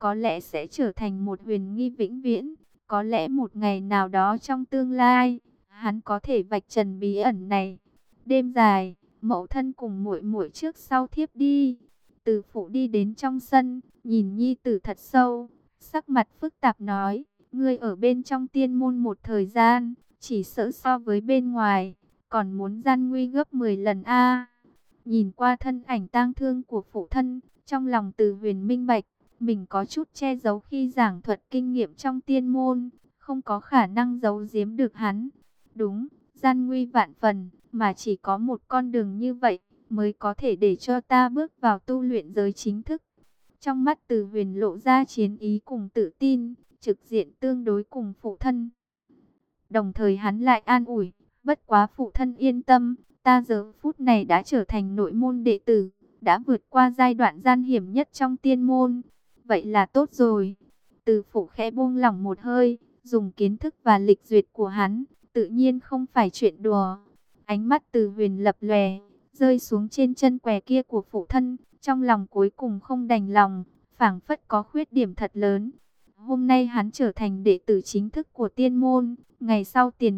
có lẽ sẽ trở thành một huyền nghi vĩnh viễn. Có lẽ một ngày nào đó trong tương lai, hắn có thể vạch trần bí ẩn này. Đêm dài, mẫu thân cùng muội muội trước sau thiếp đi. Từ Phụ đi đến trong sân, nhìn nhi tử thật sâu, sắc mặt phức tạp nói, ngươi ở bên trong tiên môn một thời gian, chỉ sợ so với bên ngoài, còn muốn gian nguy gấp mười lần a. Nhìn qua thân ảnh tang thương của phụ thân, trong lòng Từ Huyền minh bạch, mình có chút che giấu khi giảng thuật kinh nghiệm trong tiên môn, không có khả năng giấu giếm được hắn. Đúng, gian nguy vạn phần, mà chỉ có một con đường như vậy, mới có thể để cho ta bước vào tu luyện giới chính thức. Trong mắt Từ Huyền lộ ra chiến ý cùng tự tin, trực diện tương đối cùng phụ thân. Đồng thời hắn lại an ủi, bất quá phụ thân yên tâm, ta giờ phút này đã trở thành nội môn đệ tử, đã vượt qua giai đoạn gian hiểm nhất trong tiên môn. Vậy là tốt rồi. Từ Phụ khẽ buông lỏng một hơi, dùng kiến thức và lịch duyệt của hắn, tự nhiên không phải chuyện đùa. Ánh mắt Từ Huyền lập lòe, rơi xuống trên chân què kia của phụ thân, trong lòng cuối cùng không đành lòng, phảng phất có khuyết điểm thật lớn. Hôm nay hắn trở thành đệ tử chính thức của tiên môn, ngày sau tiền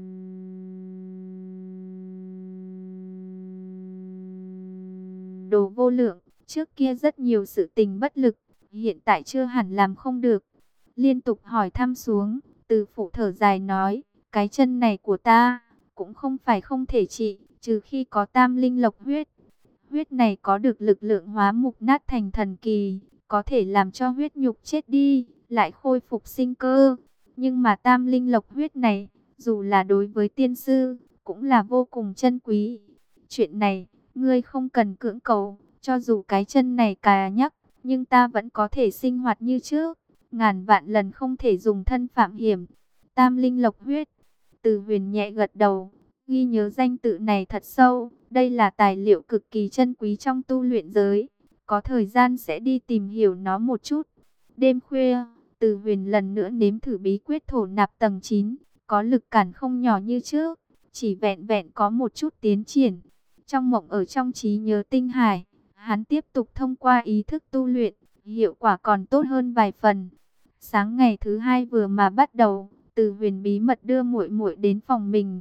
đồ vô lượng, trước kia rất nhiều sự tình bất lực, hiện tại chưa hẳn làm không được. Liên tục hỏi thăm xuống, Từ Phụ thở dài nói, cái chân này của ta, cũng không phải không thể trị, trừ khi có tam linh lộc huyết. Huyết này có được lực lượng hóa mục nát thành thần kỳ, có thể làm cho huyết nhục chết đi, lại khôi phục sinh cơ. Nhưng mà tam linh lộc huyết này, dù là đối với tiên sư, cũng là vô cùng chân quý. Chuyện này, ngươi không cần cưỡng cầu, cho dù cái chân này cà nhắc, nhưng ta vẫn có thể sinh hoạt như trước. Ngàn vạn lần không thể dùng thân phạm hiểm. Tam linh lộc huyết. Từ Huyền nhẹ gật đầu, ghi nhớ danh tự này thật sâu. Đây là tài liệu cực kỳ chân quý trong tu luyện giới. Có thời gian sẽ đi tìm hiểu nó một chút. Đêm khuya, Từ Huyền lần nữa nếm thử bí quyết thổ nạp tầng chín. Có lực cản không nhỏ như trước, chỉ vẹn vẹn có một chút tiến triển. Trong mộng ở trong trí nhớ tinh hải, hắn tiếp tục thông qua ý thức tu luyện, hiệu quả còn tốt hơn vài phần. Sáng ngày thứ hai vừa mà bắt đầu, Từ Huyền bí mật đưa muội muội đến phòng mình.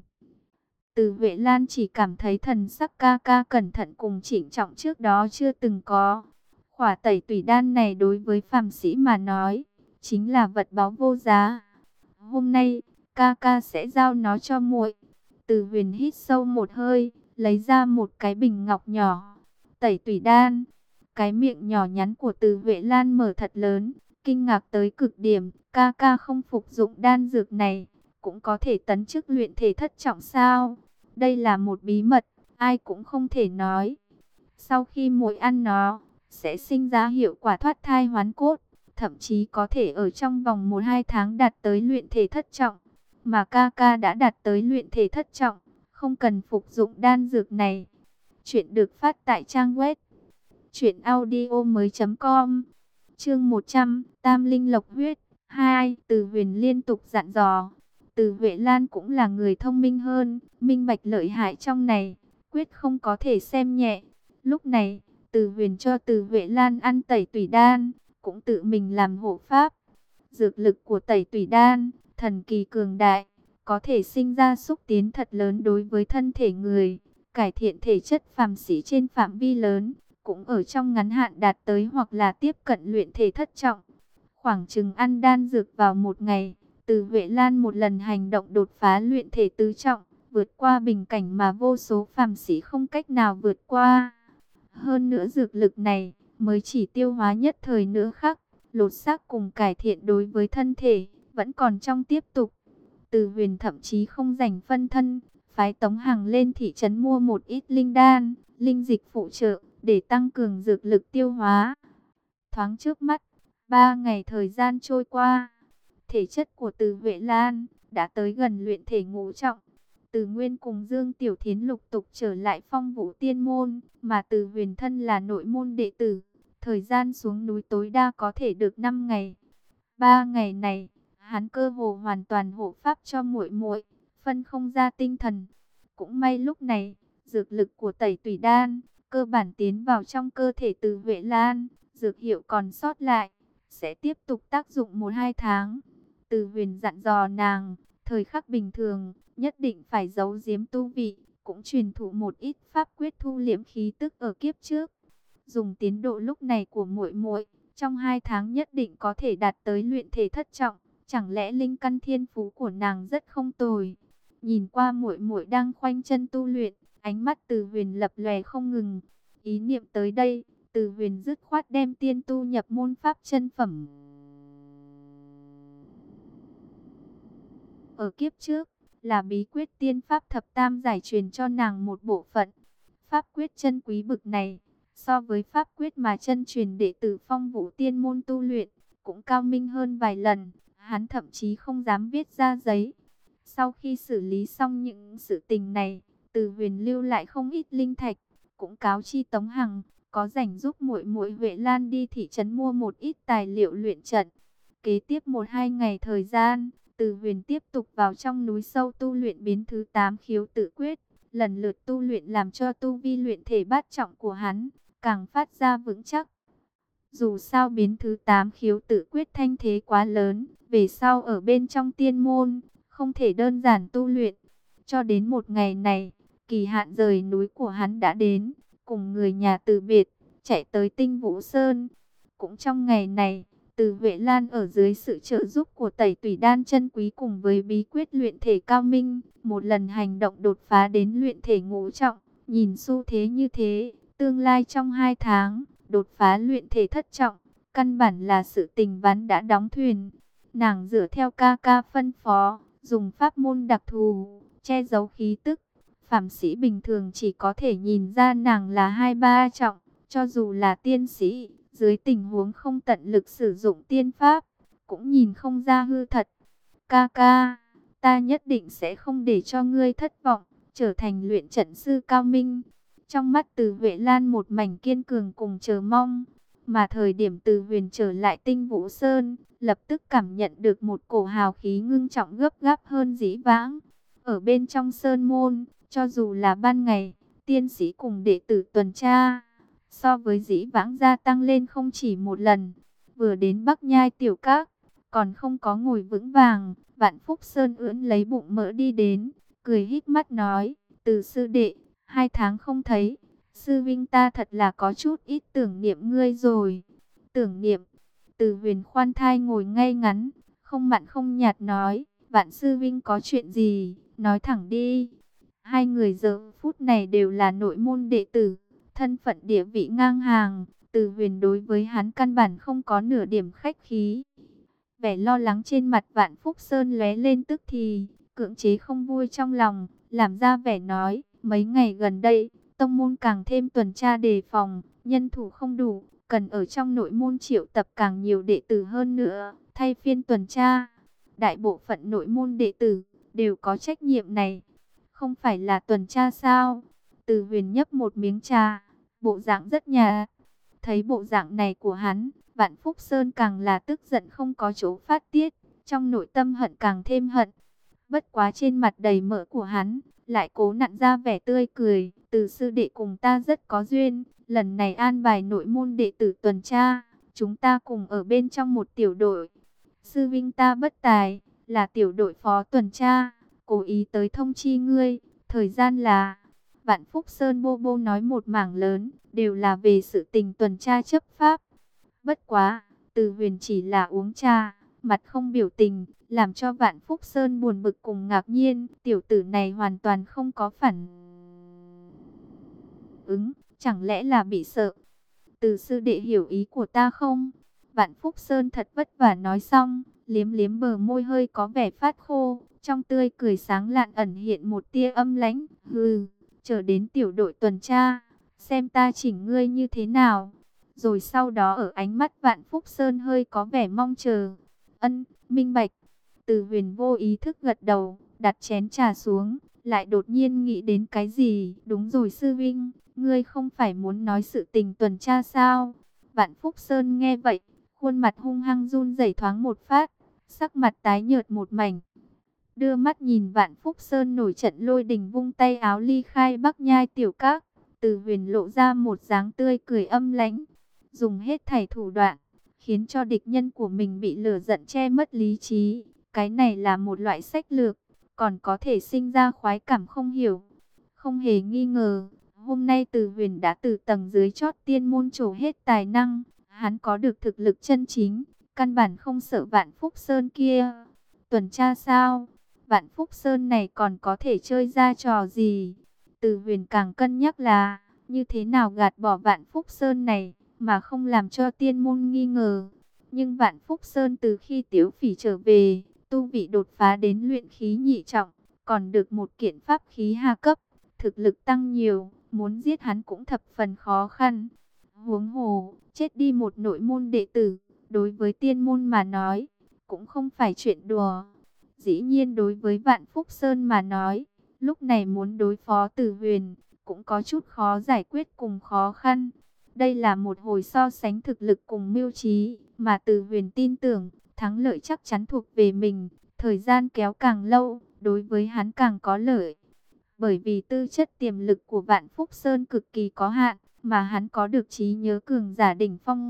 Từ Huệ Lan chỉ cảm thấy thần sắc ca ca cẩn thận cùng trịnh trọng trước đó chưa từng có. Khỏa tẩy tủy đan này đối với phàm sĩ mà nói, chính là vật báu vô giá. Hôm nay, ca ca sẽ giao nó cho muội. Từ Huyền hít sâu một hơi, lấy ra một cái bình ngọc nhỏ. Tẩy tủy đan. Cái miệng nhỏ nhắn của Từ Huệ Lan mở thật lớn, kinh ngạc tới cực điểm. Ca ca không phục dụng đan dược này, cũng có thể tấn chức luyện thể thất trọng sao? Đây là một bí mật, ai cũng không thể nói. Sau khi muội ăn nó, sẽ sinh ra hiệu quả thoát thai hoán cốt, thậm chí có thể ở trong vòng một hai tháng đạt tới luyện thể thất trọng. Mà ca ca đã đạt tới luyện thể thất trọng, không cần phục dụng đan dược này. Chuyện được phát tại trang web truyện audio mới chấm com. Chương một trăm, Tam linh lộc huyết hai. Từ Huyền liên tục dặn dò. Từ Huệ Lan cũng là người thông minh hơn, minh bạch lợi hại trong này, quyết không có thể xem nhẹ. Lúc này, Từ Huyền cho Từ Huệ Lan ăn tẩy tủy đan, cũng tự mình làm hộ pháp. Dược lực của tẩy tủy đan, thần kỳ cường đại, có thể sinh ra xúc tiến thật lớn đối với thân thể người, cải thiện thể chất phàm sĩ trên phạm vi lớn, cũng ở trong ngắn hạn đạt tới hoặc là tiếp cận luyện thể thất trọng. Khoảng chừng ăn đan dược vào một ngày, Từ Huệ Lan một lần hành động đột phá luyện thể tứ trọng, vượt qua bình cảnh mà vô số phàm sĩ không cách nào vượt qua. Hơn nữa dược lực này mới chỉ tiêu hóa nhất thời nữa khác, lột xác cùng cải thiện đối với thân thể, vẫn còn trong tiếp tục. Từ Huyền thậm chí không dành phân thân, phái Tống Hằng lên thị trấn mua một ít linh đan, linh dịch phụ trợ, để tăng cường dược lực tiêu hóa. Thoáng trước mắt, ba ngày thời gian trôi qua, thể chất của Từ Huệ Lan đã tới gần luyện thể ngũ trọng. Từ Nguyên cùng Dương Tiểu Thiến lục tục trở lại Phong Vũ Tiên môn, mà Từ Huyền thân là nội môn đệ tử, thời gian xuống núi tối đa có thể được năm ngày. Ba ngày này, hắn cơ hồ hoàn toàn hộ pháp cho muội muội, phân không ra tinh thần. Cũng may lúc này, dược lực của tẩy tủy đan cơ bản tiến vào trong cơ thể Từ Huệ Lan, dược hiệu còn sót lại, sẽ tiếp tục tác dụng một hai tháng. Từ Huyền dặn dò nàng, thời khắc bình thường, nhất định phải giấu giếm tu vị, cũng truyền thụ một ít pháp quyết thu liễm khí tức ở kiếp trước. Dùng tiến độ lúc này của muội muội, trong hai tháng nhất định có thể đạt tới luyện thể thất trọng, chẳng lẽ linh căn thiên phú của nàng rất không tồi. Nhìn qua muội muội đang khoanh chân tu luyện, ánh mắt Từ Huyền lập lòe không ngừng. Ý niệm tới đây, Từ Huyền dứt khoát đem tiên tu nhập môn pháp chân phẩm. Ở kiếp trước, là bí quyết tiên pháp thập tam giải truyền cho nàng một bộ phận. Pháp quyết chân quý bực này, so với pháp quyết mà chân truyền đệ tử Phong Vũ Tiên môn tu luyện, cũng cao minh hơn vài lần, hắn thậm chí không dám viết ra giấy. Sau khi xử lý xong những sự tình này, Từ Huyền lưu lại không ít linh thạch, cũng cáo chi Tống Hằng, có rảnh giúp muội muội Huệ Lan đi thị trấn mua một ít tài liệu luyện trận. Kế tiếp một hai ngày thời gian, Từ Huyền tiếp tục vào trong núi sâu tu luyện biến thứ tám khiếu tự quyết, lần lượt tu luyện làm cho tu vi luyện thể bát trọng của hắn càng phát ra vững chắc. Dù sao biến thứ tám khiếu tự quyết thanh thế quá lớn, về sau ở bên trong tiên môn, không thể đơn giản tu luyện. Cho đến một ngày này, kỳ hạn rời núi của hắn đã đến, cùng người nhà từ biệt, chạy tới Tinh Vũ Sơn. Cũng trong ngày này, Từ Huệ Lan ở dưới sự trợ giúp của Tẩy Tủy Đan chân quý cùng với bí quyết luyện thể cao minh, một lần hành động đột phá đến luyện thể ngũ trọng. Nhìn xu thế như thế, tương lai trong hai tháng, đột phá luyện thể thất trọng, căn bản là sự tình ván đã đóng thuyền. Nàng dựa theo ca ca phân phó, dùng pháp môn đặc thù, che giấu khí tức. Phàm sĩ bình thường chỉ có thể nhìn ra nàng là hai ba trọng, cho dù là tiên sĩ, dưới tình huống không tận lực sử dụng tiên pháp, cũng nhìn không ra hư thật. Ca ca, ta nhất định sẽ không để cho ngươi thất vọng, trở thành luyện trận sư cao minh. Trong mắt Từ Huệ Lan một mảnh kiên cường cùng chờ mong. Mà thời điểm Từ Huyền trở lại Tinh Vũ Sơn, lập tức cảm nhận được một cổ hào khí ngưng trọng gấp gáp hơn dĩ vãng. Ở bên trong sơn môn, cho dù là ban ngày, tiên sĩ cùng đệ tử tuần tra, so với dĩ vãng gia tăng lên không chỉ một lần. Vừa đến Bắc Nhai Tiểu Các, còn không có ngồi vững vàng, Vạn Phúc Sơn ưỡn lấy bụng mỡ đi đến, cười híp mắt nói, Từ sư đệ, hai tháng không thấy, sư vinh ta thật là có chút ít tưởng niệm ngươi rồi. Tưởng niệm? Từ Huyền khoan thai ngồi ngay ngắn, không mặn không nhạt nói, Vạn sư vinh có chuyện gì, nói thẳng đi. Hai người giờ phút này đều là nội môn đệ tử, thân phận địa vị ngang hàng. Từ Huyền đối với hắn căn bản không có nửa điểm khách khí. Vẻ lo lắng trên mặt Vạn Phúc Sơn lóe lên tức thì, cưỡng chế không vui trong lòng, làm ra vẻ nói, mấy ngày gần đây, tông môn càng thêm tuần tra đề phòng, nhân thủ không đủ, cần ở trong nội môn triệu tập càng nhiều đệ tử hơn nữa, thay phiên tuần tra. Đại bộ phận nội môn đệ tử đều có trách nhiệm này, không phải là tuần tra sao? Từ Huyền nhấp một miếng trà, bộ dạng rất nhà. Thấy bộ dạng này của hắn, Vạn Phúc Sơn càng là tức giận không có chỗ phát tiết, trong nội tâm hận càng thêm hận. Bất quá trên mặt đầy mỡ của hắn, lại cố nặn ra vẻ tươi cười, Từ sư đệ cùng ta rất có duyên, lần này an bài nội môn đệ tử tuần tra, chúng ta cùng ở bên trong một tiểu đội. Sư vinh ta bất tài, là tiểu đội phó tuần tra, cố ý tới thông chi ngươi, thời gian là... Vạn Phúc Sơn bô bô nói một mảng lớn, đều là về sự tình tuần tra chấp pháp. Bất quá, Từ Huyền chỉ là uống trà, mặt không biểu tình, làm cho Vạn Phúc Sơn buồn bực cùng ngạc nhiên. Tiểu tử này hoàn toàn không có phản ứng, chẳng lẽ là bị sợ? Từ sư đệ hiểu ý của ta không? Vạn Phúc Sơn thật vất vả nói xong, liếm liếm bờ môi hơi có vẻ phát khô, trong tươi cười sáng lạn ẩn hiện một tia âm lãnh. Hừ, chờ đến tiểu đội tuần tra, xem ta chỉnh ngươi như thế nào. Rồi sau đó ở ánh mắt Vạn Phúc Sơn hơi có vẻ mong chờ. Ân, minh bạch. Từ Huyền vô ý thức gật đầu, đặt chén trà xuống, lại đột nhiên nghĩ đến cái gì. Đúng rồi sư vinh, ngươi không phải muốn nói sự tình tuần tra sao? Vạn Phúc Sơn nghe vậy, khuôn mặt hung hăng run rẩy thoáng một phát, sắc mặt tái nhợt một mảnh. Đưa mắt nhìn Vạn Phúc Sơn nổi trận lôi đình vung tay áo ly khai Bắc Nhai Tiểu Các, Từ Huyền lộ ra một dáng tươi cười âm lãnh, dùng hết thảy thủ đoạn, khiến cho địch nhân của mình bị lửa giận che mất lý trí. Cái này là một loại sách lược, còn có thể sinh ra khoái cảm không hiểu. Không hề nghi ngờ, hôm nay Từ Huyền đã từ tầng dưới chót tiên môn trổ hết tài năng. Hắn có được thực lực chân chính, căn bản không sợ Vạn Phúc Sơn kia. Tuần tra sao? Vạn Phúc Sơn này còn có thể chơi ra trò gì? Từ Huyền càng cân nhắc là như thế nào gạt bỏ Vạn Phúc Sơn này mà không làm cho tiên môn nghi ngờ. Nhưng Vạn Phúc Sơn từ khi Tiếu Phỉ trở về, tu vị đột phá đến luyện khí nhị trọng, còn được một kiện pháp khí hạ cấp, thực lực tăng nhiều, muốn giết hắn cũng thập phần khó khăn. Huống hồ, chết đi một nội môn đệ tử, đối với tiên môn mà nói, cũng không phải chuyện đùa. Dĩ nhiên đối với Vạn Phúc Sơn mà nói, lúc này muốn đối phó Từ Huyền, cũng có chút khó giải quyết cùng khó khăn. Đây là một hồi so sánh thực lực cùng mưu trí, mà Từ Huyền tin tưởng, thắng lợi chắc chắn thuộc về mình. Thời gian kéo càng lâu, đối với hắn càng có lợi. Bởi vì tư chất tiềm lực của Vạn Phúc Sơn cực kỳ có hạn, mà hắn có được trí nhớ cường giả đỉnh phong.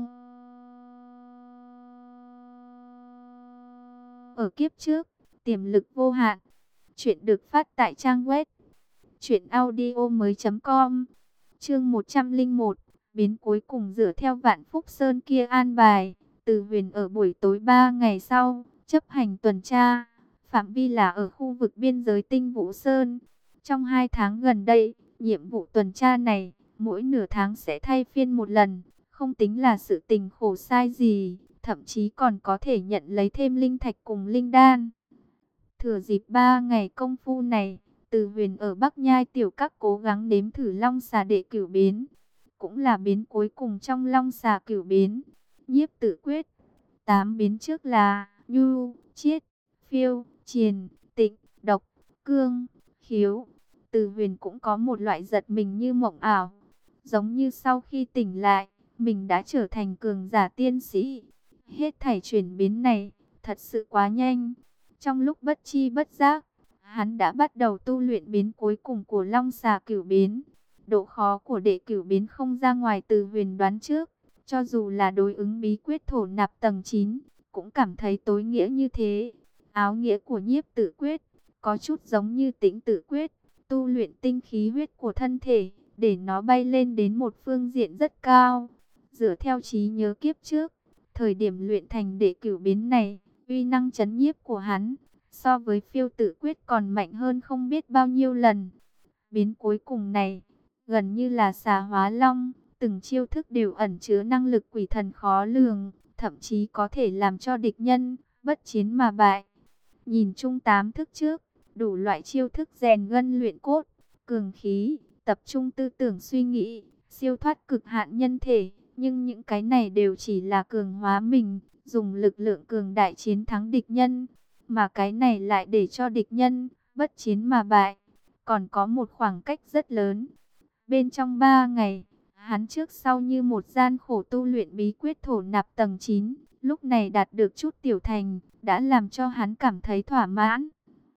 Ở kiếp trước, tiềm lực vô hạn. Chuyện được phát tại trang web truyện audio mới chấm com. Chương một trăm lẻ một, biến cuối cùng dựa theo Vạn Phúc Sơn kia an bài. Từ Huyền ở buổi tối ba ngày sau, chấp hành tuần tra, phạm vi là ở khu vực biên giới Tinh Vũ Sơn. Trong hai tháng gần đây, nhiệm vụ tuần tra này, mỗi nửa tháng sẽ thay phiên một lần, không tính là sự tình khổ sai gì, thậm chí còn có thể nhận lấy thêm linh thạch cùng linh đan. Thừa dịp ba ngày công phu này, Từ Huyền ở Bắc Nhai Tiểu Các cố gắng nếm thử Long Xà Đệ Cửu biến, cũng là biến cuối cùng trong Long Xà Cửu biến. Nhiếp Tử Quyết, tám biến trước là Nhu, Chiết, Phiêu, Triền, Tịnh, Độc, Cương, Khiếu. Từ Huyền cũng có một loại giật mình như mộng ảo, giống như sau khi tỉnh lại, mình đã trở thành cường giả tiên sĩ. Hết thảy chuyển biến này, thật sự quá nhanh. Trong lúc bất chi bất giác, hắn đã bắt đầu tu luyện biến cuối cùng của Long Xà Cửu biến. Độ khó của Đệ Cửu biến không ra ngoài Từ Huyền đoán trước, cho dù là đối ứng bí quyết thổ nạp tầng chín, cũng cảm thấy tối nghĩa như thế. Áo nghĩa của Nhiếp Tử Quyết có chút giống như Tĩnh Tử Quyết, tu luyện tinh khí huyết của thân thể, để nó bay lên đến một phương diện rất cao. Dựa theo trí nhớ kiếp trước, thời điểm luyện thành Đệ Cửu biến này, uy năng chấn nhiếp của hắn, so với Phiêu Tử Quyết còn mạnh hơn không biết bao nhiêu lần. Biến cuối cùng này, gần như là xà hóa long, từng chiêu thức đều ẩn chứa năng lực quỷ thần khó lường, thậm chí có thể làm cho địch nhân bất chiến mà bại. Nhìn chung tám thức trước, đủ loại chiêu thức rèn gân luyện cốt, cường khí, tập trung tư tưởng suy nghĩ, siêu thoát cực hạn nhân thể, nhưng những cái này đều chỉ là cường hóa mình, dùng lực lượng cường đại chiến thắng địch nhân, mà cái này lại để cho địch nhân bất chiến mà bại, còn có một khoảng cách rất lớn. Bên trong ba ngày, hắn trước sau như một gian khổ tu luyện bí quyết thổ nạp tầng chín, lúc này đạt được chút tiểu thành, đã làm cho hắn cảm thấy thỏa mãn.